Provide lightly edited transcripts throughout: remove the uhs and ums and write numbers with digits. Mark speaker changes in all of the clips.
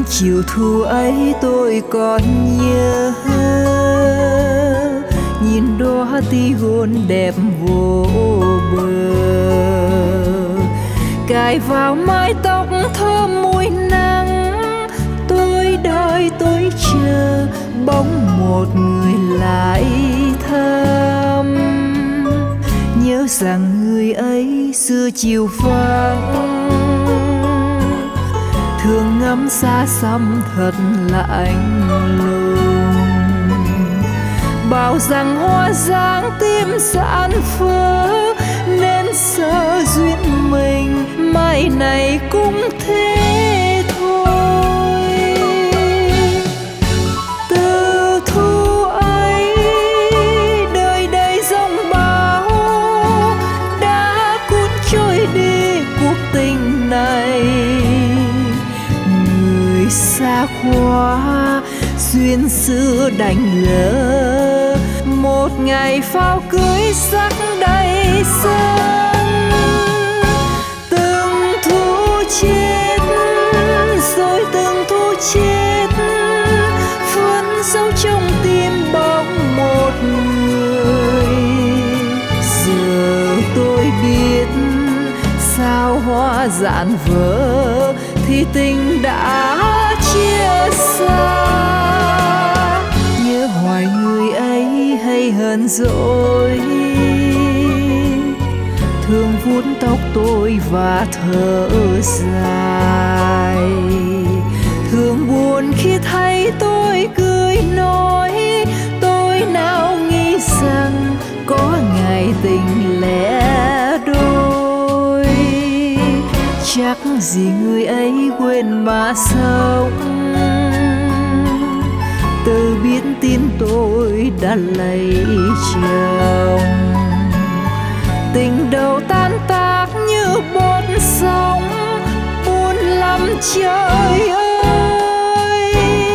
Speaker 1: chiều thu ấy tôi còn nhớ, nhìn đóa tí hôn đẹp vô bờ, cài vào mái tóc thơm mùi nắng. Tôi đợi tôi chờ bóng một người lại thăm, nhớ rằng người ấy xưa chiều vắng, thường ngắm xa xăm thật lạnh lùng. Bảo rằng hoa giang tim giãn vỡ, nên sợ duyên mình mai này cũng thế thôi. Từ thu ấy đời đầy giông bão, đã cuốn trôi đi cuộc tình này. Người xa quá duyên xưa đành lỡ, một ngày pháo cưới sắc đầy sân. Từng thu chết rồi từng thu chết, vẫn sâu trong tim bóng một người. Giờ tôi biết sao hoa dạn vỡ thì tình đã chia xa. Nhớ hoài người ấy hay hờn dỗi, thường vuốt tóc tôi và thở dài. Thường buồn khi thấy tôi cười nói, tôi nào nghĩ rằng có ngày tình lẻ đôi. Chắc gì người ấy quên mà sống, từ biết tin tôi đã lấy chồng. Tình đầu tan tác như bọt sóng, buồn lắm trời ơi.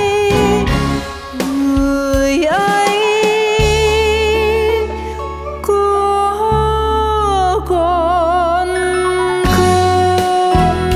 Speaker 1: Người ấy có còn không?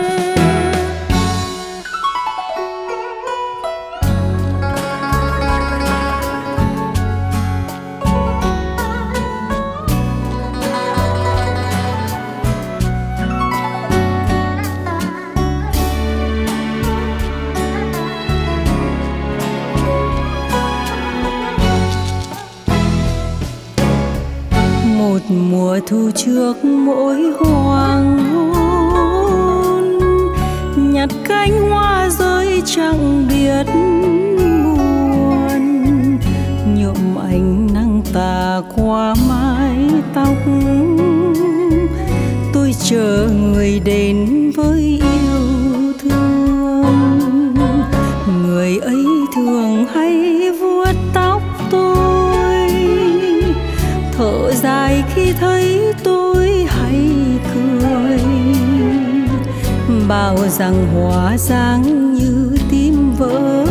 Speaker 2: Một mùa thu trước mỗi hoàng hôn, nhặt cánh hoa rơi chẳng biết buồn, nhuộm ánh nắng tà qua mái tóc. Tôi chờ người đến với yêu thương, người ấy thường hay vuốt tóc tôi, thở dài khi thấy tôi hay cười, bảo rằng hoa giang như tim vỡ.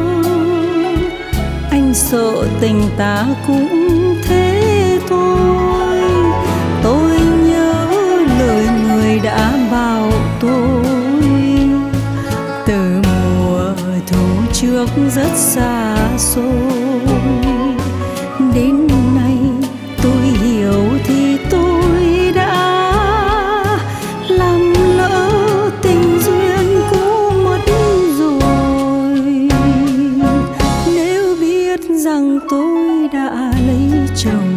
Speaker 2: Anh sợ tình ta cũng thế thôi. Tôi nhớ lời người đã bảo tôi, từ mùa thu trước rất xa xôi, đến nay tôi hiểu thì tôi đã làm lỡ tình duyên cũ mất rồi. Nếu biết rằng tôi đã lấy chồng,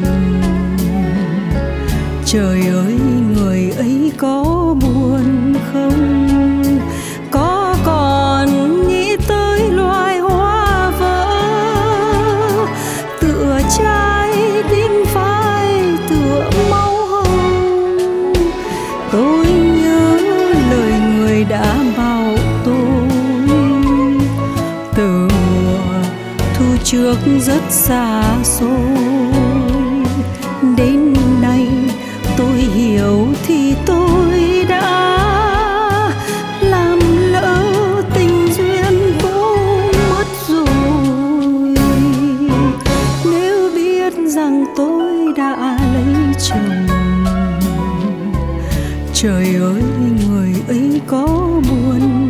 Speaker 2: trời ơi người ấy có buồn không? Có còn nghĩ tới loài hoa vỡ, tựa trái tim phai tựa máu hồng. Tôi nhớ lời người đã bảo tôi, từ mùa thu trước rất xa xôi, đến nay tôi hiểu thì tôi đã làm lỡ tình duyên cũ mất rồi. Nếu biết rằng tôi đã lấy chồng, trời ơi người ấy có buồn